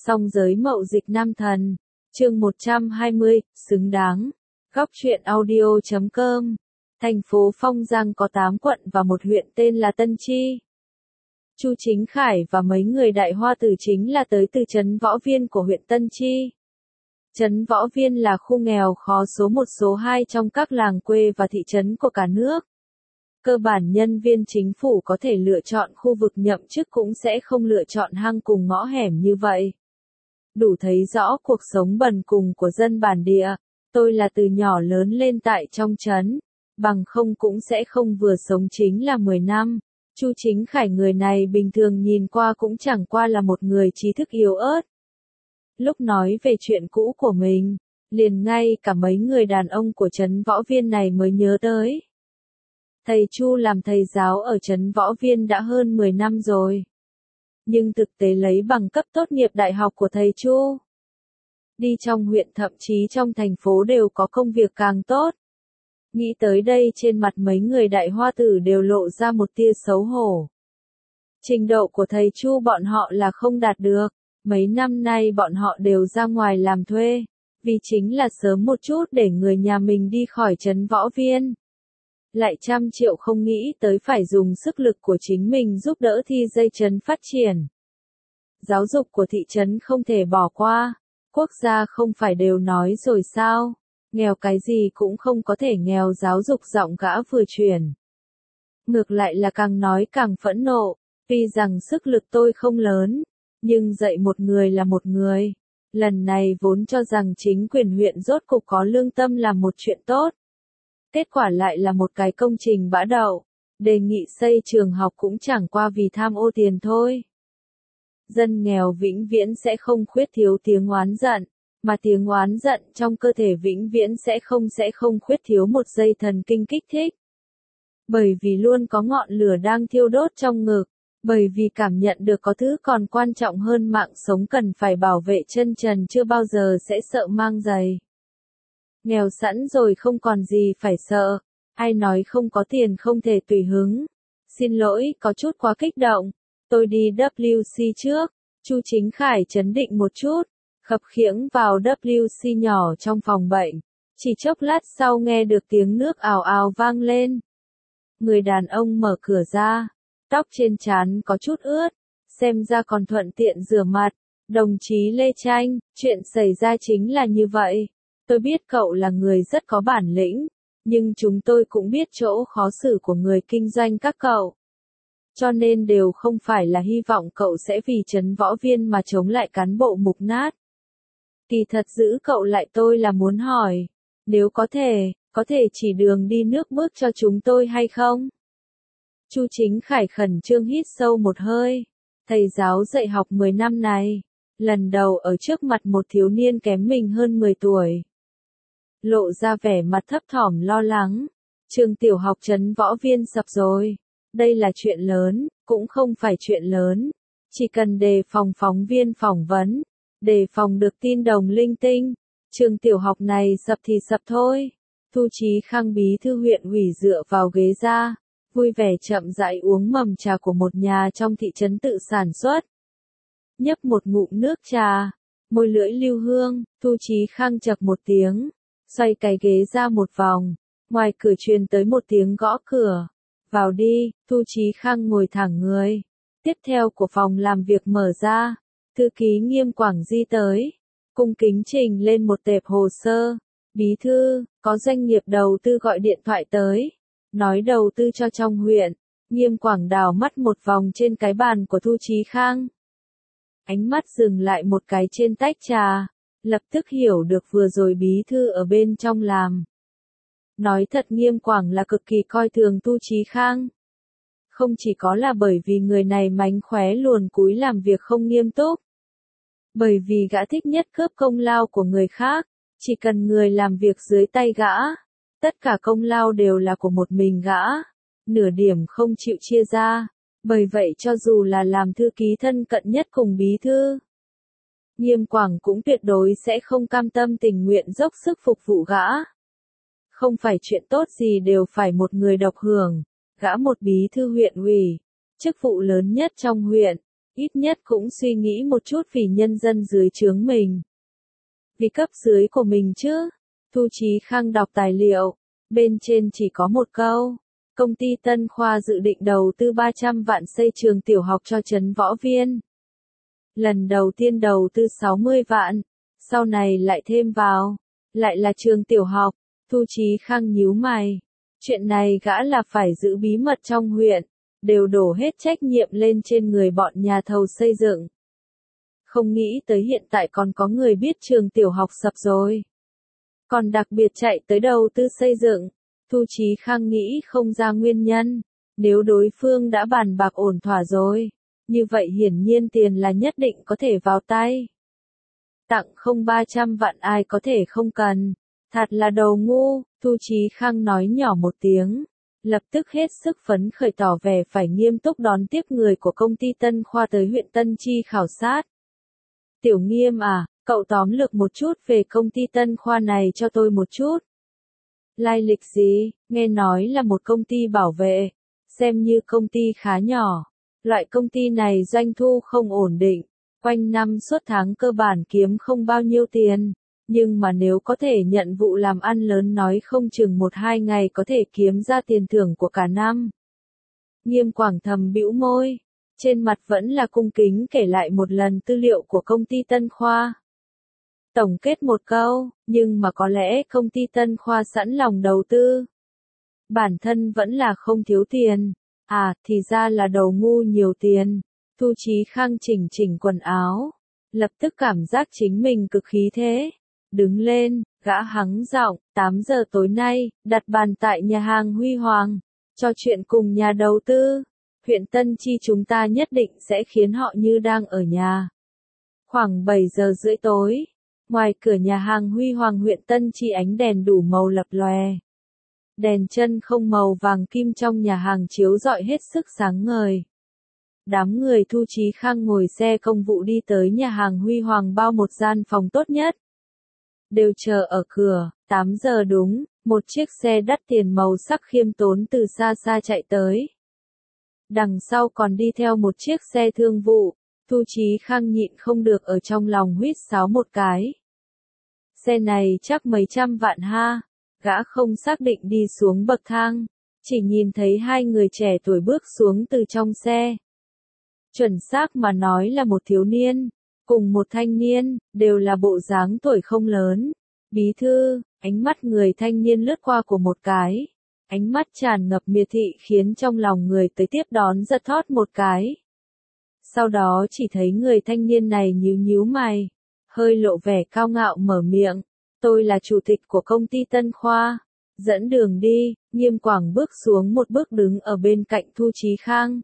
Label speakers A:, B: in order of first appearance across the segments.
A: Song giới mậu dịch nam thần. Chương 120, xứng đáng. Góc truyện audio.com. Thành phố Phong Giang có 8 quận và một huyện tên là Tân Chi. Chu Chính Khải và mấy người Đại Hoa Tử chính là tới từ trấn Võ Viên của huyện Tân Chi. Trấn Võ Viên là khu nghèo khó số 1 số 2 trong các làng quê và thị trấn của cả nước. Cơ bản nhân viên chính phủ có thể lựa chọn khu vực nhậm chức cũng sẽ không lựa chọn hang cùng ngõ hẻm như vậy. Đủ thấy rõ cuộc sống bần cùng của dân bản địa. Tôi là từ nhỏ lớn lên tại trong trấn, bằng không cũng sẽ không vừa sống chính là 10 năm. Chu Chính Khải người này bình thường nhìn qua cũng chẳng qua là một người trí thức yếu ớt. Lúc nói về chuyện cũ của mình, liền ngay cả mấy người đàn ông của trấn Võ Viên này mới nhớ tới. Thầy Chu làm thầy giáo ở trấn Võ Viên đã hơn 10 năm rồi. Nhưng thực tế lấy bằng cấp tốt nghiệp đại học của thầy Chu. Đi trong huyện thậm chí trong thành phố đều có công việc càng tốt. Nghĩ tới đây trên mặt mấy người Đại Hoa Tử đều lộ ra một tia xấu hổ. Trình độ của thầy Chu bọn họ là không đạt được. Mấy năm nay bọn họ đều ra ngoài làm thuê. Vì chính là sớm một chút để người nhà mình đi khỏi trấn Võ Viên. Lại 100 triệu không nghĩ tới phải dùng sức lực của chính mình giúp đỡ thi dây trấn phát triển. Giáo dục của thị trấn không thể bỏ qua. Quốc gia không phải đều nói rồi sao? Nghèo cái gì cũng không có thể nghèo giáo dục giọng gã vừa chuyển. Ngược lại là càng nói càng phẫn nộ. Tuy rằng sức lực tôi không lớn, nhưng dạy một người là một người. Lần này vốn cho rằng chính quyền huyện rốt cục có lương tâm làm một chuyện tốt. Kết quả lại là một cái công trình bã đậu. Đề nghị xây trường học cũng chẳng qua vì tham ô tiền thôi. Dân nghèo vĩnh viễn sẽ không khuyết thiếu tiếng oán giận, mà tiếng oán giận trong cơ thể vĩnh viễn sẽ không khuyết thiếu một dây thần kinh kích thích. Bởi vì luôn có ngọn lửa đang thiêu đốt trong ngực, bởi vì cảm nhận được có thứ còn quan trọng hơn mạng sống cần phải bảo vệ chân trần chưa bao giờ sẽ sợ mang giày. Nghèo sẵn rồi không còn gì phải sợ, ai nói không có tiền không thể tùy hứng. Xin lỗi, có chút quá kích động. Tôi đi WC trước. Chu Chính Khải trấn định một chút, khập khiễng vào WC nhỏ trong phòng bệnh. Chỉ chốc lát sau nghe được tiếng nước ào ào vang lên. Người đàn ông mở cửa ra, tóc trên trán có chút ướt, xem ra còn thuận tiện rửa mặt. Đồng chí Lê Tranh, chuyện xảy ra chính là như vậy. Tôi biết cậu là người rất có bản lĩnh, nhưng chúng tôi cũng biết chỗ khó xử của người kinh doanh các cậu. Cho nên đều không phải là hy vọng cậu sẽ vì trấn Võ Viên mà chống lại cán bộ mục nát. Kỳ thật giữ cậu lại tôi là muốn hỏi, nếu có thể chỉ đường đi nước bước cho chúng tôi hay không? Chu Chính Khải khẩn trương hít sâu một hơi. Thầy giáo dạy học 10 năm này, lần đầu ở trước mặt một thiếu niên kém mình hơn 10 tuổi. Lộ ra vẻ mặt thấp thỏm lo lắng. Trường tiểu học trấn Võ Viên sập rồi. Đây là chuyện lớn, cũng không phải chuyện lớn. Chỉ cần đề phòng phóng viên phỏng vấn, đề phòng được tin đồn linh tinh. Trường tiểu học này sập thì sập thôi. Thu Chí Khang bí thư huyện ủy dựa vào ghế ra, vui vẻ chậm rãi uống mầm trà của một nhà trong thị trấn tự sản xuất. Nhấp một ngụm nước trà, môi lưỡi lưu hương, Thu Chí Khang chậc một tiếng, xoay cái ghế ra một vòng, ngoài cửa truyền tới một tiếng gõ cửa. Vào đi, Thu Chí Khang ngồi thẳng người. Tiếp theo của phòng làm việc mở ra, thư ký Nghiêm Quảng Di tới, cung kính trình lên một tệp hồ sơ. Bí thư, có doanh nghiệp đầu tư gọi điện thoại tới, nói đầu tư cho trong huyện. Nghiêm Quảng đảo mắt một vòng trên cái bàn của Thu Chí Khang. Ánh mắt dừng lại một cái trên tách trà, lập tức hiểu được vừa rồi bí thư ở bên trong làm. Nói thật Nghiêm Quảng là cực kỳ coi thường Thu Chí Khang. Không chỉ có là bởi vì người này mánh khóe luồn cúi làm việc không nghiêm túc. Bởi vì gã thích nhất cướp công lao của người khác, chỉ cần người làm việc dưới tay gã, tất cả công lao đều là của một mình gã, nửa điểm không chịu chia ra. Bởi vậy cho dù là làm thư ký thân cận nhất cùng bí thư, Nghiêm Quảng cũng tuyệt đối sẽ không cam tâm tình nguyện dốc sức phục vụ gã. Không phải chuyện tốt gì đều phải một người độc hưởng, gã một bí thư huyện ủy, chức vụ lớn nhất trong huyện, ít nhất cũng suy nghĩ một chút vì nhân dân dưới trướng mình. Vì cấp dưới của mình chứ. Thu Chí Khang đọc tài liệu, bên trên chỉ có một câu. Công ty Tân Khoa dự định đầu tư 300 vạn xây trường tiểu học cho Trấn Võ Viên. Lần đầu tiên đầu tư 60 vạn, sau này lại thêm vào, lại là trường tiểu học. Thu Chí Khang nhíu mày. Chuyện này gã là phải giữ bí mật trong huyện, đều đổ hết trách nhiệm lên trên người bọn nhà thầu xây dựng. Không nghĩ tới hiện tại còn có người biết trường tiểu học sập rồi. Còn đặc biệt chạy tới đầu tư xây dựng. Thu Chí Khang nghĩ không ra nguyên nhân. Nếu đối phương đã bàn bạc ổn thỏa rồi, như vậy hiển nhiên tiền là nhất định có thể vào tay. Tặng không 300 vạn ai có thể không cần. Thật là đầu ngu, Thu Chí Khang nói nhỏ một tiếng. Lập tức hết sức phấn khởi tỏ vẻ phải nghiêm túc đón tiếp người của công ty Tân Khoa tới huyện Tân Chi khảo sát. Tiểu Nghiêm à, cậu tóm lược một chút về công ty Tân Khoa này cho tôi một chút. Lai lịch gì, nghe nói là một công ty bảo vệ, xem như công ty khá nhỏ. Loại công ty này doanh thu không ổn định, quanh năm suốt tháng cơ bản kiếm không bao nhiêu tiền. Nhưng mà nếu có thể nhận vụ làm ăn lớn nói không chừng 1-2 ngày có thể kiếm ra tiền thưởng của cả năm. Nghiêm Quảng thầm bĩu môi, trên mặt vẫn là cung kính kể lại một lần tư liệu của công ty Tân Khoa. Tổng kết một câu, nhưng mà có lẽ công ty Tân Khoa sẵn lòng đầu tư. Bản thân vẫn là không thiếu tiền, à thì ra là đầu ngu nhiều tiền. Thu Chí Khang chỉnh chỉnh quần áo, lập tức cảm giác chính mình cực khí thế. Đứng lên, gã hắng giọng, 8 giờ tối nay, đặt bàn tại nhà hàng Huy Hoàng, trò chuyện cùng nhà đầu tư. Huyện Tân Chi chúng ta nhất định sẽ khiến họ như đang ở nhà. Khoảng 7 giờ rưỡi tối, ngoài cửa nhà hàng Huy Hoàng huyện Tân Chi ánh đèn đủ màu lập lòe. Đèn chân không màu vàng kim trong nhà hàng chiếu rọi hết sức sáng ngời. Đám người Thu Chí Khang ngồi xe công vụ đi tới nhà hàng Huy Hoàng bao một gian phòng tốt nhất. Đều chờ ở cửa, 8 giờ đúng, một chiếc xe đắt tiền màu sắc khiêm tốn từ xa xa chạy tới. Đằng sau còn đi theo một chiếc xe thương vụ, Thu Chí Khang nhịn không được ở trong lòng huýt sáo một cái. Xe này chắc mấy trăm vạn ha, gã không xác định đi xuống bậc thang, chỉ nhìn thấy hai người trẻ tuổi bước xuống từ trong xe. Chuẩn xác mà nói là một thiếu niên, cùng một thanh niên, đều là bộ dáng tuổi không lớn. Bí thư, ánh mắt người thanh niên lướt qua của một cái. Ánh mắt tràn ngập miệt thị khiến trong lòng người tới tiếp đón giật thót một cái. Sau đó chỉ thấy người thanh niên này nhíu nhíu mày, hơi lộ vẻ cao ngạo mở miệng. Tôi là chủ tịch của công ty Tân Khoa. Dẫn đường đi, Nghiêm Quảng bước xuống một bước đứng ở bên cạnh Thu Chí Khang.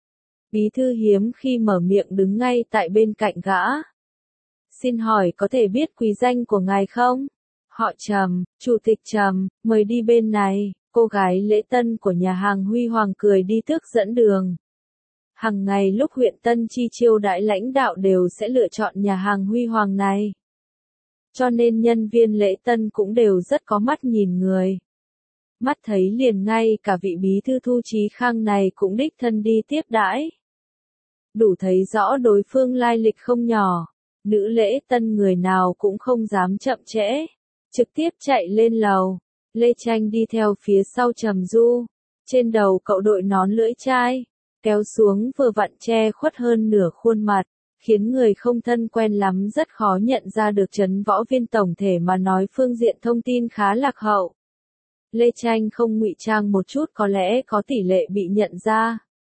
A: Bí thư hiếm khi mở miệng đứng ngay tại bên cạnh gã. Xin hỏi có thể biết quý danh của ngài không? Họ Trầm, chủ tịch Trầm, mời đi bên này. Cô gái lễ tân của nhà hàng Huy Hoàng cười đi tước dẫn đường. Hằng ngày lúc huyện Tân Chi chiêu đãi lãnh đạo đều sẽ lựa chọn nhà hàng Huy Hoàng này. Cho nên nhân viên lễ tân cũng đều rất có mắt nhìn người. Mắt thấy liền ngay cả vị bí thư Thu Chí Khang này cũng đích thân đi tiếp đãi. Đủ thấy rõ đối phương lai lịch không nhỏ. Nữ lễ tân người nào cũng không dám chậm trễ. Trực tiếp chạy lên lầu. Lê Tranh đi theo phía sau Trầm Du. Trên đầu cậu đội nón lưỡi chai. Kéo xuống vừa vặn che khuất hơn nửa khuôn mặt. Khiến người không thân quen lắm rất khó nhận ra được Trấn Võ Viên tổng thể mà nói phương diện thông tin khá lạc hậu. Lê Tranh không ngụy trang một chút có lẽ có tỷ lệ bị nhận ra.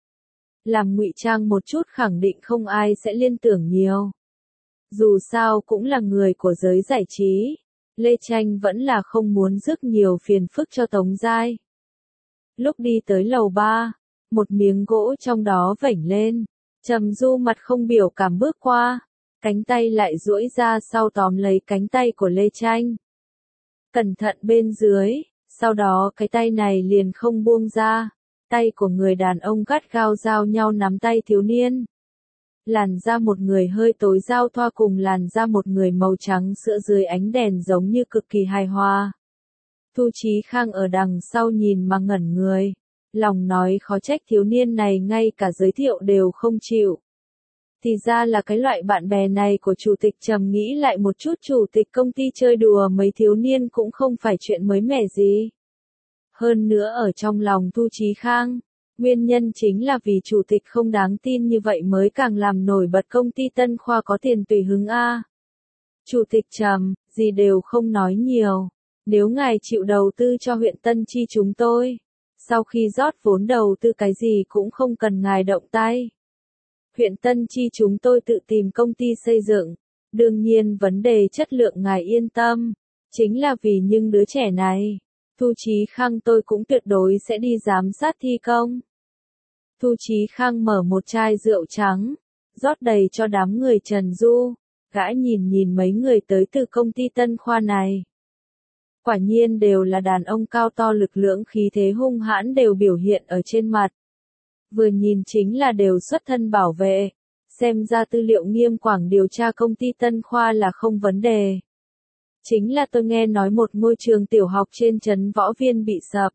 A: Làm ngụy trang một chút khẳng định không ai sẽ liên tưởng nhiều. Dù sao cũng là người của giới giải trí. Lê Tranh vẫn là không muốn rước nhiều phiền phức cho Tống Giai. Lúc đi tới lầu 3, một miếng gỗ trong đó vểnh lên. Trầm Du mặt không biểu cảm bước qua, cánh tay lại duỗi ra sau tóm lấy cánh tay của Lê Tranh. Cẩn thận bên dưới, sau đó cái tay này liền không buông ra. Tay của người đàn ông gắt gao giao nhau nắm tay thiếu niên. Làn da một người hơi tối giao thoa cùng làn da một người màu trắng sữa dưới ánh đèn giống như cực kỳ hài hòa. Thu Chí Khang ở đằng sau nhìn mà ngẩn người. Lòng nói khó trách thiếu niên này ngay cả giới thiệu đều không chịu. Thì ra là cái loại bạn bè này của chủ tịch Trầm, nghĩ lại một chút, chủ tịch công ty chơi đùa mấy thiếu niên cũng không phải chuyện mới mẻ gì. Hơn nữa ở trong lòng Thu Chí Khang, nguyên nhân chính là vì chủ tịch không đáng tin như vậy mới càng làm nổi bật công ty Tân Khoa có tiền tùy hứng a. Chủ tịch Trầm, gì đều không nói nhiều. Nếu ngài chịu đầu tư cho huyện Tân Chi chúng tôi, sau khi rót vốn đầu tư cái gì cũng không cần ngài động tay. Huyện Tân Chi chúng tôi tự tìm công ty xây dựng. Đương nhiên vấn đề chất lượng ngài yên tâm. Chính là vì những đứa trẻ này, Thu Chí Khang tôi cũng tuyệt đối sẽ đi giám sát thi công. Thu Chí Khang mở một chai rượu trắng, rót đầy cho đám người Trần Du. Gã nhìn nhìn mấy người tới từ công ty Tân Khoa này. Quả nhiên đều là đàn ông cao to lực lưỡng, khí thế hung hãn đều biểu hiện ở trên mặt. Vừa nhìn chính là đều xuất thân bảo vệ. Xem ra tư liệu Nghiêm Quảng điều tra công ty Tân Khoa là không vấn đề. Chính là tôi nghe nói một ngôi trường tiểu học trên trấn Võ Viên bị sập.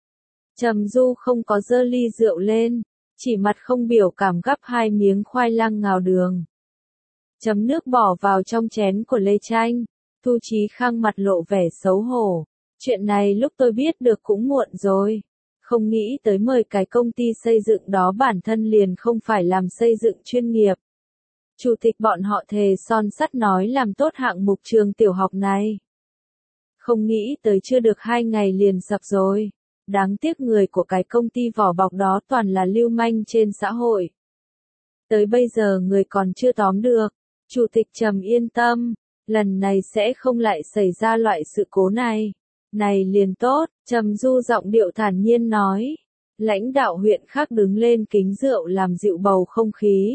A: Trầm Du không có giơ ly rượu lên, chỉ mặt không biểu cảm gắp 2 miếng khoai lang ngào đường. Chấm nước bỏ vào trong chén của Lê Tranh. Thu Chí Khang mặt lộ vẻ xấu hổ. Chuyện này lúc tôi biết được cũng muộn rồi. Không nghĩ tới mời cái công ty xây dựng đó bản thân liền không phải làm xây dựng chuyên nghiệp. Chủ tịch bọn họ thề son sắt nói làm tốt hạng mục trường tiểu học này. Không nghĩ tới chưa được 2 ngày liền sập rồi. Đáng tiếc người của cái công ty vỏ bọc đó toàn là lưu manh trên xã hội. Tới bây giờ người còn chưa tóm được. Chủ tịch Trầm yên tâm, lần này sẽ không lại xảy ra loại sự cố này. Này liền tốt, Trầm Du giọng điệu thản nhiên nói. Lãnh đạo huyện khác đứng lên kính rượu làm dịu bầu không khí.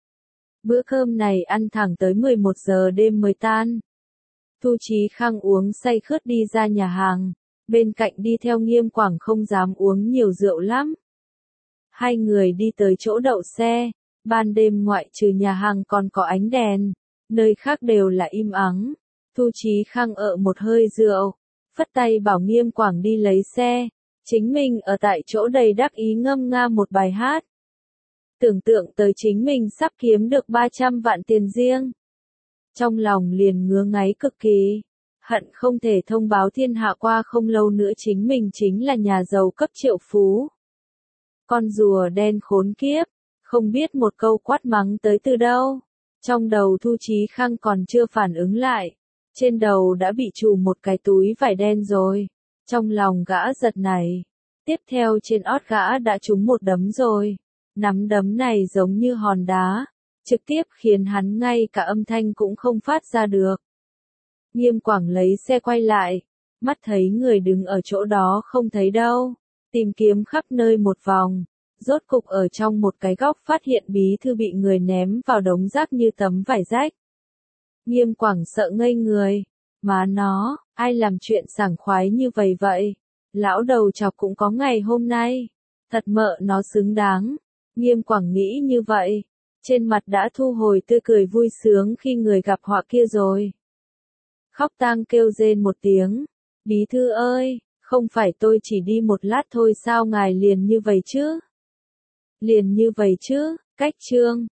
A: Bữa cơm này ăn thẳng tới 11 giờ đêm mới tan. Thu Chí Khang uống say khướt đi ra nhà hàng, bên cạnh đi theo Nghiêm Quảng không dám uống nhiều rượu lắm. Hai người đi tới chỗ đậu xe, ban đêm ngoại trừ nhà hàng còn có ánh đèn, nơi khác đều là im ắng. Thu Chí Khang một hơi rượu, phất tay bảo Nghiêm Quảng đi lấy xe, chính mình ở tại chỗ đầy đắc ý ngâm nga một bài hát. Tưởng tượng tới chính mình sắp kiếm được 300 vạn tiền riêng. Trong lòng liền ngứa ngáy cực kỳ, hận không thể thông báo thiên hạ qua không lâu nữa chính mình chính là nhà giàu cấp triệu phú. Con rùa đen khốn kiếp, không biết một câu quát mắng tới từ đâu. Trong đầu Thu Chí Khang còn chưa phản ứng lại, trên đầu đã bị trùm một cái túi vải đen rồi. Trong lòng gã giật nảy, tiếp theo trên ót gã đã trúng một đấm rồi. Nắm đấm này giống như hòn đá, trực tiếp khiến hắn ngay cả âm thanh cũng không phát ra được. Nghiêm Quảng lấy xe quay lại, mắt thấy người đứng ở chỗ đó không thấy đâu, tìm kiếm khắp nơi một vòng, rốt cục ở trong một cái góc phát hiện bí thư bị người ném vào đống rác như tấm vải rách. Nghiêm Quảng sợ ngây người, má nó, ai làm chuyện sảng khoái như vậy? Lão đầu chọc cũng có ngày hôm nay, thật mợ nó xứng đáng. Nghiêm Quảng nghĩ như vậy, trên mặt đã thu hồi tươi cười vui sướng khi người gặp họa kia rồi. Khóc tang kêu rên một tiếng, bí thư ơi, không phải tôi chỉ đi một lát thôi sao ngài liền như vậy chứ? Liền như vậy chứ, cách chương.